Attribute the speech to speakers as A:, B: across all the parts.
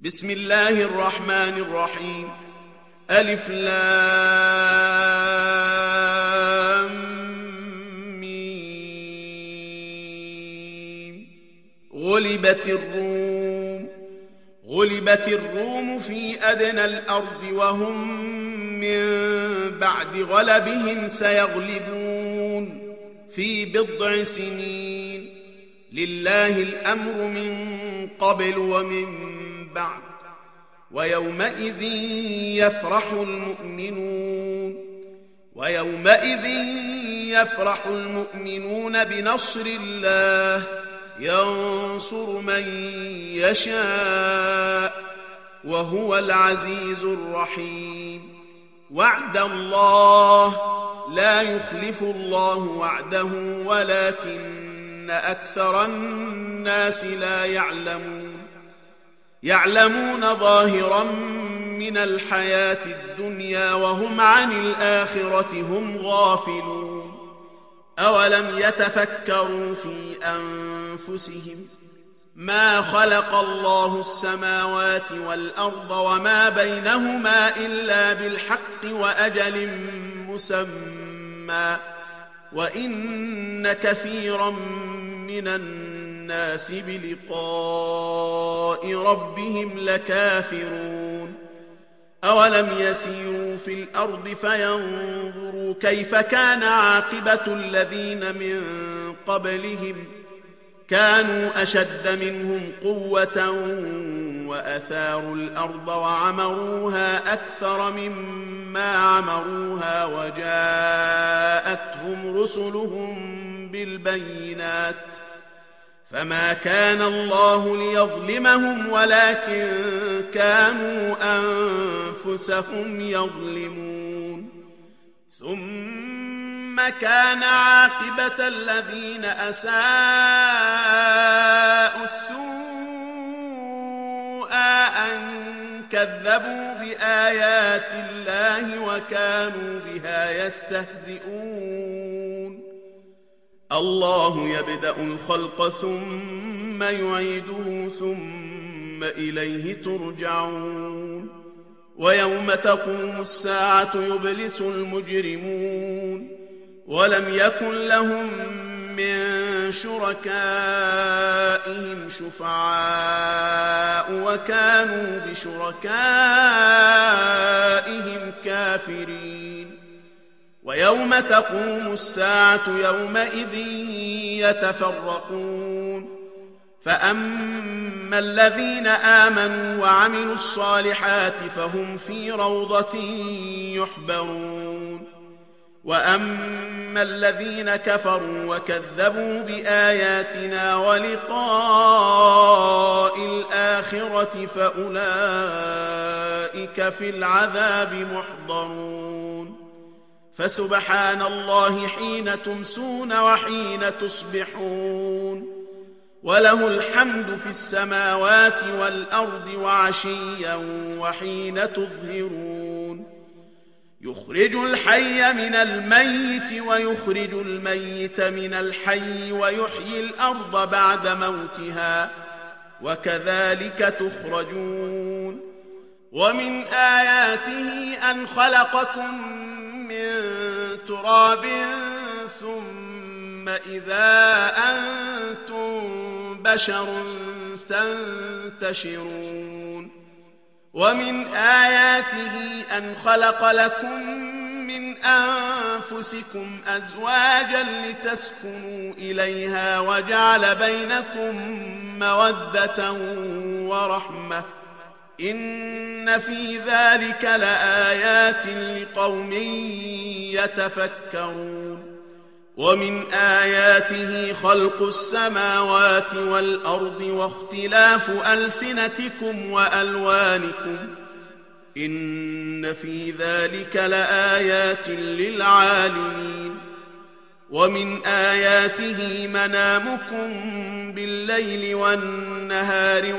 A: بسم الله الرحمن الرحيم. ألف لام ميم. غلبت الروم في أدنى الأرض وهم من بعد غلبهم سيغلبون في بضع سنين. لله الأمر من قبل ومن بعد ويومئذ يفرح المؤمنون بنصر الله ينصر من يشاء وهو العزيز الرحيم. وعد الله لا يخلف الله وعده ولكن أكثر الناس لا يعلمون ظاهرا من الحياة الدنيا وهم عن الآخرة هم غافلون. أولم يتفكروا في أنفسهم ما خلق الله السماوات والأرض وما بينهما إلا بالحق وأجل مسمى وإن كثيرا من الناس بلقاء ربهم لكافرون. أولم يسيروا في الأرض فينظروا كيف كان عاقبة الذين من قبلهم كانوا أشد منهم قوة وأثاروا الأرض وعمروها أكثر مما عمروها وجاءتهم رسلهم بالبينات فما كان الله ليظلمهم ولكن كانوا أنفسهم يظلمون. ثم كان عاقبة الذين أساءوا السوء أن كذبوا بآيات الله وكانوا بها يستهزئون. الله يبدأ الخلق ثم يعيده ثم إليه ترجعون. ويوم تقوم الساعة يبلس المجرمون ولم يكن لهم من شركائهم شفعاء وكانوا بشركائهم كافرين. ويوم تقوم الساعة يومئذ يتفرقون فأما الذين آمنوا وعملوا الصالحات فهم في روضة يحبرون وأما الذين كفروا وكذبوا بآياتنا ولقاء الآخرة فأولئك في العذاب محضرون. فسبحان الله حين تمسون وحين تصبحون وله الحمد في السماوات والأرض وعشيا وحين تظهرون. يخرج الحي من الميت ويخرج الميت من الحي ويحيي الأرض بعد موتها وكذلك تخرجون. ومن آياته أن خلقكم من تراب ثم إذا أنتم بشر تنتشرون. ومن آياته أن خلق لكم من أنفسكم أزواجا لتسكنوا إليها وجعل بينكم مودة ورحمة إن في ذلك لآيات لقوم يتفكرون. ومن آياته خلق السماوات والأرض واختلاف ألسنتكم وألوانكم إن في ذلك لآيات للعالمين. ومن آياته منامكم بالليل والنهار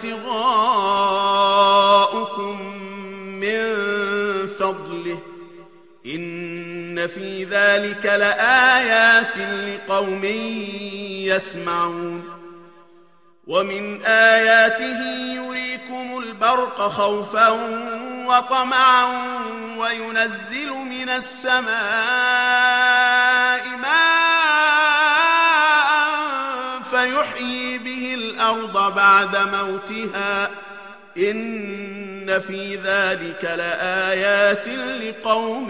A: وابتغاؤكم من فضله إن في ذلك لآيات لقوم يسمعون. ومن آياته يريكم البرق البرق خوفا وطمعا وينزل من السماء ماء فيحيي به الأرض بعد موتها إن في ذلك لآيات لقوم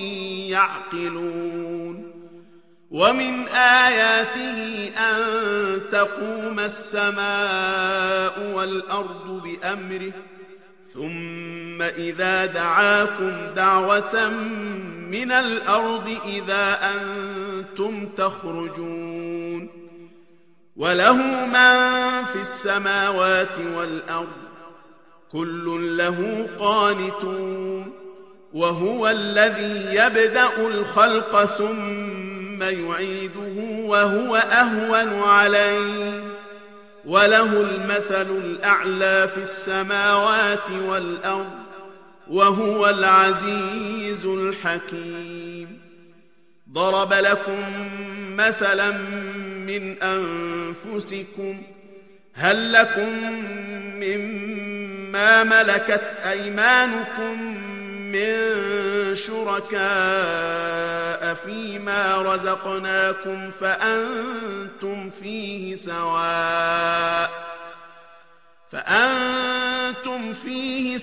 A: يعقلون ومن آياته أن تقوم السماء والأرض بأمره ثم إذا دعاكم دعوة من الأرض إذا أنتم تخرجون وله من في السماوات والأرض كل له قانتون وهو الذي يبدأ الخلق ثم يعيده وهو أهون عليه وله المثل الأعلى في السماوات والأرض وهو العزيز الحكيم ضرب لكم مثلا من أنفسكم هل لكم مما ملكت أيمانكم من شركاء فيما رزقناكم فأنتم فيه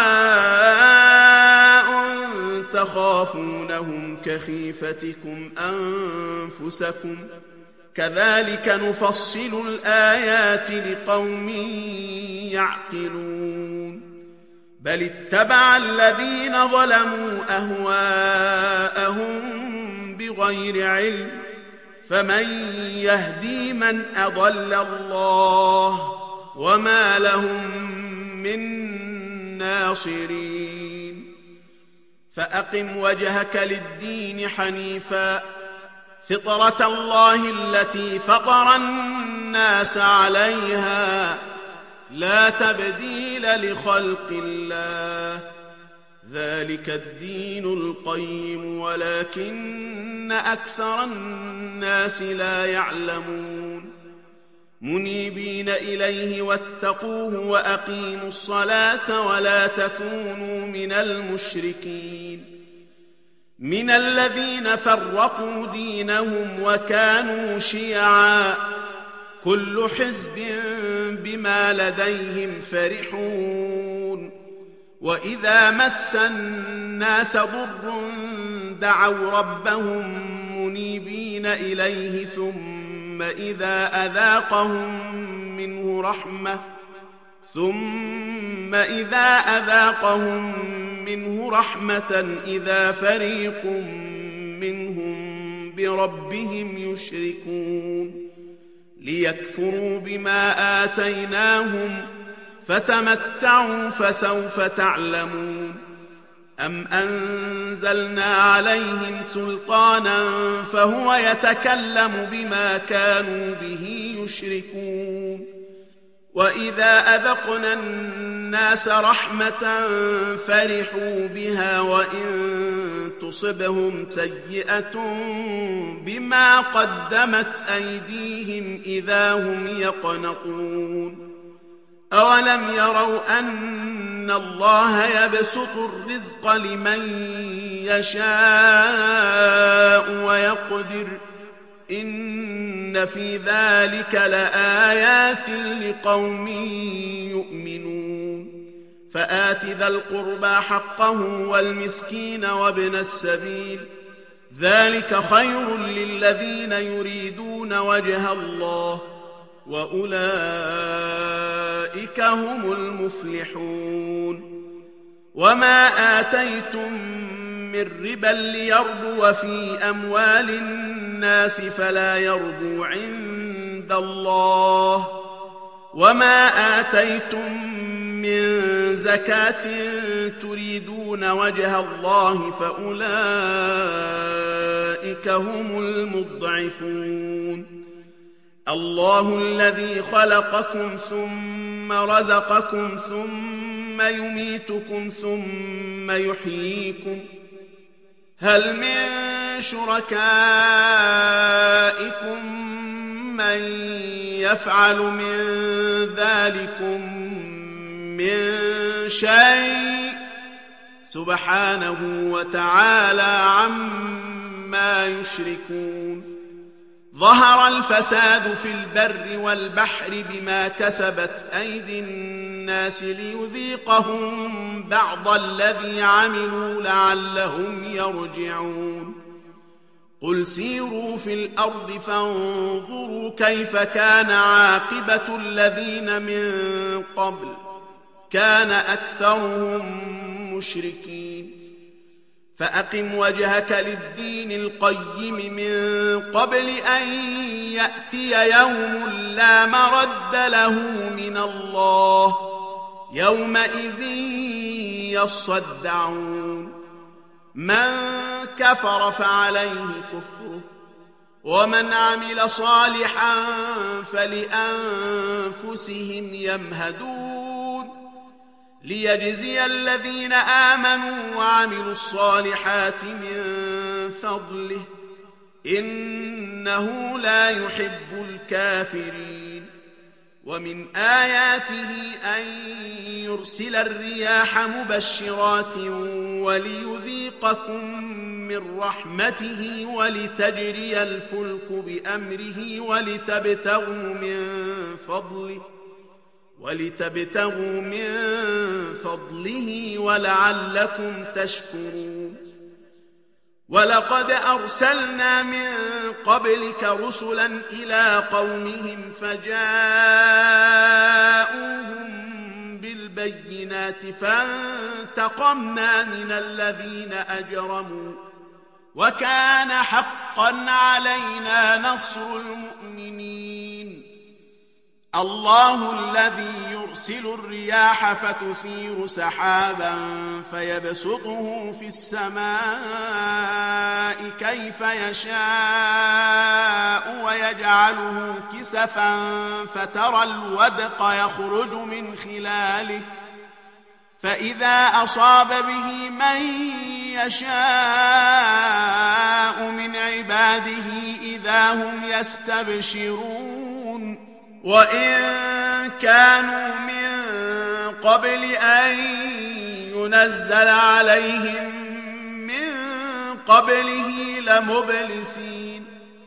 A: سواء تخافونهم كخيفتكم أنفسكم كذلك نفصل الآيات لقوم يعقلون بل اتبع الذين ظلموا أهواءهم بغير علم فمن يهدي من أضل الله وما لهم من ناصرين فأقم وجهك للدين حنيفا فطرة الله التي فطر الناس عليها لا تبديل لخلق الله ذلك الدين القيم ولكن أكثر الناس لا يعلمون منيبين إليه واتقوه وأقيموا الصلاة ولا تكونوا من المشركين من الذين فرقوا دينهم وكانوا شيعا كل حزب بما لديهم فرحون وإذا مس الناس ضر دعوا ربهم منيبين إليه ثم إذا أذاقهم منه رحمة إذا فريق منهم بربهم يشركون ليكفروا بما آتيناهم فتمتعوا فسوف تعلمون أم أنزلنا عليهم سلطانا فهو يتكلم بما كانوا به يشركون وإذا أذقنا الناس رحمة فرحوا بها وإن تصبهم سيئة بما قدمت أيديهم إذا هم يقنطون أولم يروا أن الله يبسط الرزق لمن يشاء ويقدر إن في ذلك لآيات لقوم يؤمنون فآت ذا القربى حقه والمسكين وابن السبيل ذلك خير للذين يريدون وجه الله وأولئك هم المفلحون وما آتيتم من ربا ليربو في أموال الناس فلا يربو عند الله وما آتيتم من زكاة تريدون وجه الله فأولئك هم المضعفون الله الذي خلقكم ثم رزقكم ثم يميتكم ثم يحييكم هل من شركائكم من يفعل من ذلكم من شيء سبحانه وتعالى عما يشركون. ظهر الفساد في البر والبحر بما كسبت أيدي الناس ليذيقهم بعض الذي عملوا لعلهم يرجعون. قل سيروا في الأرض فانظروا كيف كان عاقبة الذين من قبل كان أكثرهم مشركين. فأقم وجهك للدين القيم من قبل أن يأتي يوم لا مرد له من الله يومئذ يصدعون. من كفر فعليه كفره ومن عمل صالحا فلأنفسهم يمهدون ليجزي الذين آمنوا وعملوا الصالحات من فضله إنه لا يحب الكافرين. ومن آياته أن يرسل الرياح مبشرات وليذيقكم من رحمته ولتجري الفلك بأمره ولتبتغوا من فضله ولعلكم تشكرون. ولقد أرسلنا من قبلك رسلا إلى قومهم فجاءوهم بالبينات فانتقمنا من الذين أجرموا وكان حقا علينا نصر المؤمنين. الله الذي يرسل الرياح فتثير سحابا فيبسطه في السماء كيف يشاء ويجعله كسفا فترى الودق يخرج من خلاله فإذا أصاب به من يشاء من عباده إذا هم يستبشرون. وإن كانوا من قبل أن ينزل عليهم من قبله لمبلسين.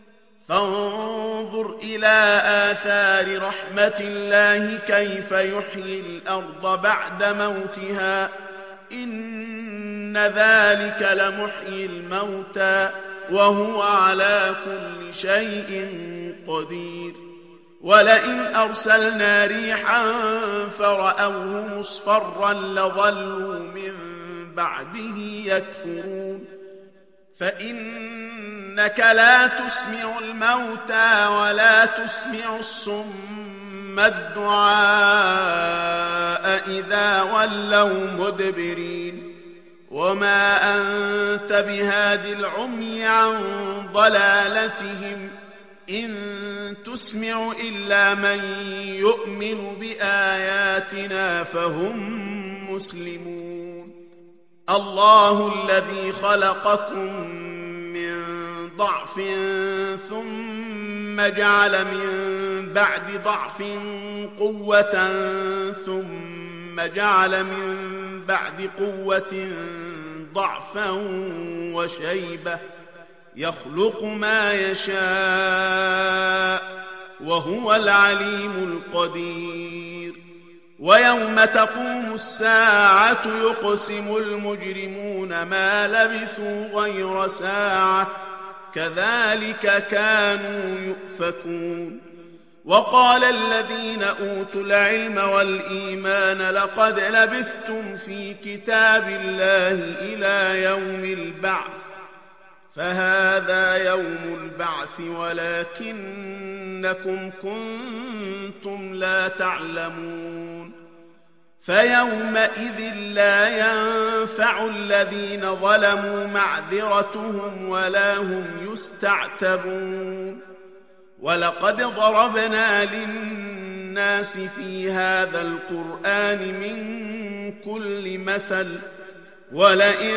A: فانظر إلى آثار رحمة الله كيف يحيي الأرض بعد موتها إن ذلك لمحيي الموتى وهو على كل شيء قدير. ولئن أرسلنا ريحا فرأوه مصفرا لظلوا من بعده يكفرون. فإنك لا تسمع الموتى ولا تسمع الصم الدعاء إذا ولوا مدبرين. وما أنت بهاد العمي عن ضلالتهم إن تسمع إلا من يؤمن بآياتنا فهم مسلمون. الله الذي خلقكم من ضعف ثم جعل من بعد ضعف قوة ثم جعل من بعد قوة ضعفا وشيبة يخلق ما يشاء وهو العليم القدير. ويوم تقوم الساعة يقسم المجرمون ما لبثوا غير ساعة كذلك كانوا يؤفكون. وقال الذين أوتوا العلم والإيمان لقد لبثتم في كتاب الله إلى يوم البعث فهذا يوم البعث ولكنكم كنتم لا تعلمون. فيومئذ لا ينفع الذين ظلموا معذرتهم ولا هم يستعتبون. ولقد ضربنا للناس في هذا القرآن من كل مثل ولئن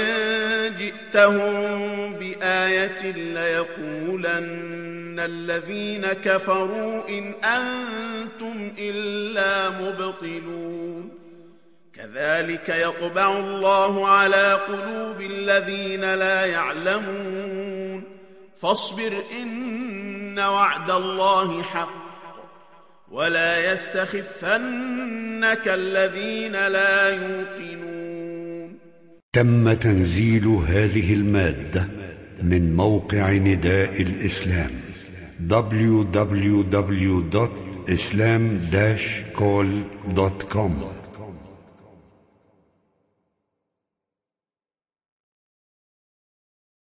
A: جئتهم بآية ليقولن الذين كفروا إن أنتم إلا مبطلون. كذلك يطبع الله على قلوب الذين لا يعلمون فاصبر إن وعد الله حق ولا يستخفنك الذين لا يوقنون. تم تنزيل هذه المادة من موقع نداء الإسلام www.islam-call.com